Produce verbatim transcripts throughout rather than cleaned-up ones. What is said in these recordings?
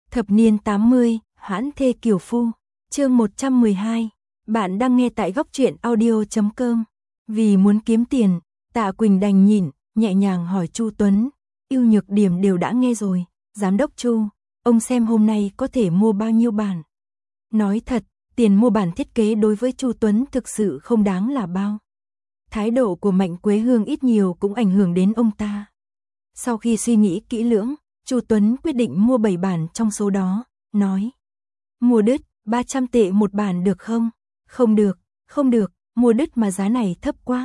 Thập niên tám mươi, Hãn thê kiều phu, chương một trăm mười hai. Bạn đang nghe tại góc truyện audio chấm com. Vì muốn kiếm tiền, Tạ Quỳnh đành nhịn, nhẹ nhàng hỏi Chu Tuấn, ưu nhược điểm đều đã nghe rồi, giám đốc Chu, ông xem hôm nay có thể mua bao nhiêu bản. Nói thật, tiền mua bản thiết kế đối với Chu Tuấn thực sự không đáng là bao. Thái độ của Mạnh Quế Hương ít nhiều cũng ảnh hưởng đến ông ta. Sau khi suy nghĩ kỹ lưỡng, Chu Tuấn quyết định mua bảy bản trong số đó, nói. Mua đứt, ba trăm tệ một bản được không? Không được, không được, mua đứt mà giá này thấp quá.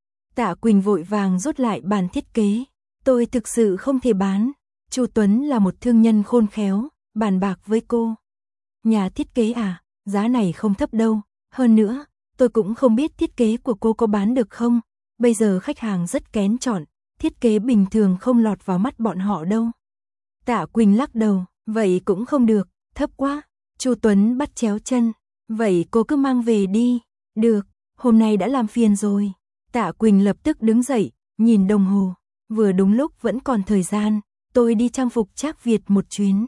Tạ Quỳnh vội vàng rút lại bản thiết kế. Tôi thực sự không thể bán. Chu Tuấn là một thương nhân khôn khéo, bàn bạc với cô. Nhà thiết kế à, giá này không thấp đâu. Hơn nữa, tôi cũng không biết thiết kế của cô có bán được không. Bây giờ khách hàng rất kén chọn, thiết kế bình thường không lọt vào mắt bọn họ đâu. Tạ Quỳnh lắc đầu, vậy cũng không được, thấp quá. Chu Tuấn bắt chéo chân, vậy cô cứ mang về đi. Được, hôm nay đã làm phiền rồi. Tạ Quỳnh lập tức đứng dậy, nhìn đồng hồ, vừa đúng lúc vẫn còn thời gian, tôi đi trang phục Trác Việt một chuyến.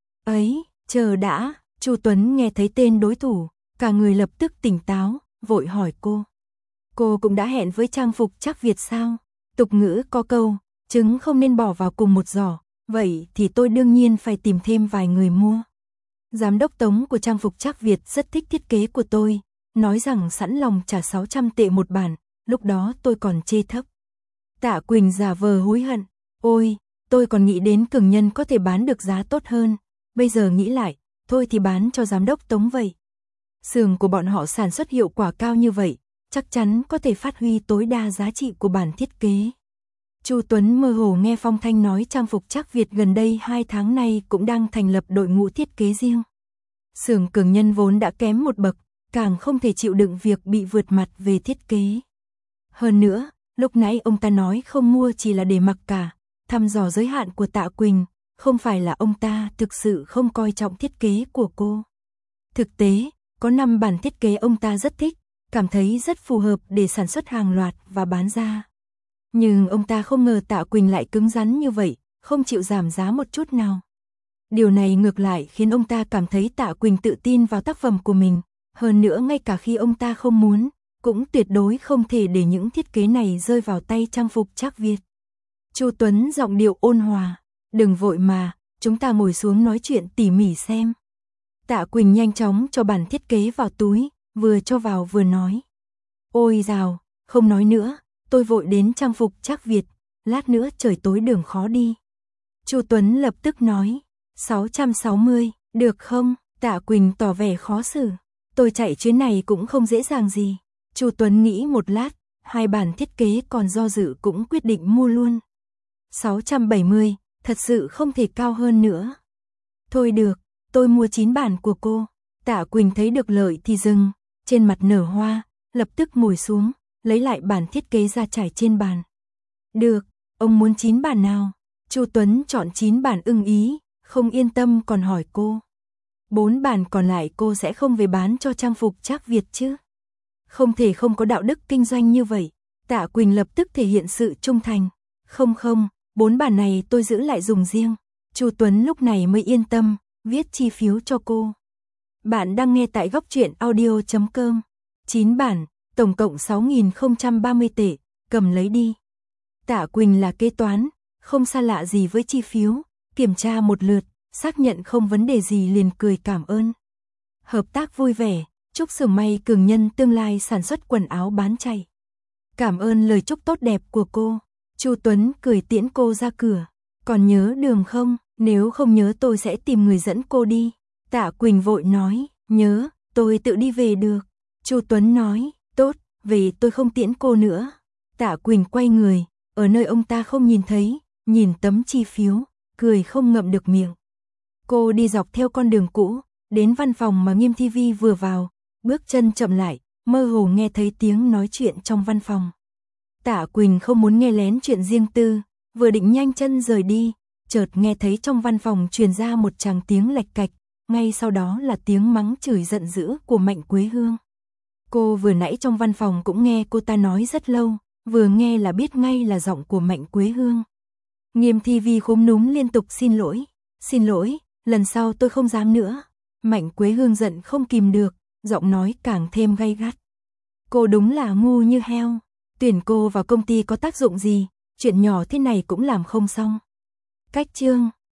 Ấy, chờ đã, Chu Tuấn nghe thấy tên đối thủ, cả người lập tức tỉnh táo, vội hỏi cô. Cô cũng đã hẹn với trang phục Trác Việt sao? Tục ngữ có câu, trứng không nên bỏ vào cùng một giỏ, vậy thì tôi đương nhiên phải tìm thêm vài người mua. Giám đốc Tống của trang phục Trác Việt rất thích thiết kế của tôi, nói rằng sẵn lòng trả sáu trăm tệ một bản, lúc đó tôi còn chê thấp. Tạ Quỳnh giả vờ hối hận, ôi, tôi còn nghĩ đến cường nhân có thể bán được giá tốt hơn, bây giờ nghĩ lại, thôi thì bán cho giám đốc Tống vậy. Xưởng của bọn họ sản xuất hiệu quả cao như vậy, chắc chắn có thể phát huy tối đa giá trị của bản thiết kế. Chu Tuấn mơ hồ nghe Phong Thanh nói trang phục Trác Việt gần đây hai tháng nay cũng đang thành lập đội ngũ thiết kế riêng. Xưởng cường nhân vốn đã kém một bậc, càng không thể chịu đựng việc bị vượt mặt về thiết kế. Hơn nữa, lúc nãy ông ta nói không mua chỉ là để mặc cả, thăm dò giới hạn của Tạ Quỳnh, không phải là ông ta thực sự không coi trọng thiết kế của cô. Thực tế, có năm bản thiết kế ông ta rất thích, cảm thấy rất phù hợp để sản xuất hàng loạt và bán ra. Nhưng ông ta không ngờ Tạ Quỳnh lại cứng rắn như vậy, không chịu giảm giá một chút nào. Điều này ngược lại khiến ông ta cảm thấy Tạ Quỳnh tự tin vào tác phẩm của mình, hơn nữa ngay cả khi ông ta không muốn, cũng tuyệt đối không thể để những thiết kế này rơi vào tay trang phục Trác Việt. Chu Tuấn giọng điệu ôn hòa, đừng vội mà, chúng ta ngồi xuống nói chuyện tỉ mỉ xem. Tạ Quỳnh nhanh chóng cho bản thiết kế vào túi, vừa cho vào vừa nói. Ôi dào, không nói nữa, tôi vội đến trang phục Trác Việt, lát nữa trời tối đường khó đi. Chu Tuấn lập tức nói, sáu trăm sáu mươi, được không? Tạ Quỳnh tỏ vẻ khó xử, tôi chạy chuyến này cũng không dễ dàng gì. Chu Tuấn nghĩ một lát, hai bản thiết kế còn do dự cũng quyết định mua luôn. sáu trăm bảy mươi, thật sự không thể cao hơn nữa. Thôi được, tôi mua chín bản của cô. Tạ Quỳnh thấy được lợi thì dừng, trên mặt nở hoa, lập tức ngồi xuống, lấy lại bản thiết kế ra trải trên bàn. Được, ông muốn chín bản nào? Chu Tuấn chọn chín bản ưng ý, không yên tâm còn hỏi cô. Bốn bản còn lại cô sẽ không về bán cho trang phục Trác Việt chứ? Không thể không có đạo đức kinh doanh như vậy. Tạ Quỳnh lập tức thể hiện sự trung thành. Không không, bốn bản này tôi giữ lại dùng riêng. Chu Tuấn lúc này mới yên tâm, viết chi phiếu cho cô. Bạn đang nghe tại góc truyện audio chấm com. chín bản, tổng cộng sáu nghìn không trăm ba mươi tệ, cầm lấy đi. Tạ Quỳnh là kế toán, không xa lạ gì với chi phiếu, kiểm tra một lượt, xác nhận không vấn đề gì liền cười cảm ơn. Hợp tác vui vẻ, chúc xưởng may cường nhân tương lai sản xuất quần áo bán chạy. Cảm ơn lời chúc tốt đẹp của cô. Chu Tuấn cười tiễn cô ra cửa. Còn nhớ đường không? Nếu không nhớ tôi sẽ tìm người dẫn cô đi. Tạ Quỳnh vội nói, nhớ, tôi tự đi về được. Chu Tuấn nói, tốt, về tôi không tiễn cô nữa. Tạ Quỳnh quay người, ở nơi ông ta không nhìn thấy, nhìn tấm chi phiếu, cười không ngậm được miệng. Cô đi dọc theo con đường cũ, đến văn phòng mà Nghiêm ti vi vừa vào, bước chân chậm lại, mơ hồ nghe thấy tiếng nói chuyện trong văn phòng. Tạ Quỳnh không muốn nghe lén chuyện riêng tư, vừa định nhanh chân rời đi, chợt nghe thấy trong văn phòng truyền ra một tràng tiếng lạch cạch, ngay sau đó là tiếng mắng chửi giận dữ của Mạnh Quế Hương. Cô vừa nãy trong văn phòng cũng nghe cô ta nói rất lâu, vừa nghe là biết ngay là giọng của Mạnh Quế Hương. Nghiêm ti vi khúm núm liên tục xin lỗi, xin lỗi, lần sau tôi không dám nữa. Mạnh Quế Hương giận không kìm được, giọng nói càng thêm gay gắt. Cô đúng là ngu như heo, tuyển cô vào công ty có tác dụng gì, chuyện nhỏ thế này cũng làm không xong. Cách chương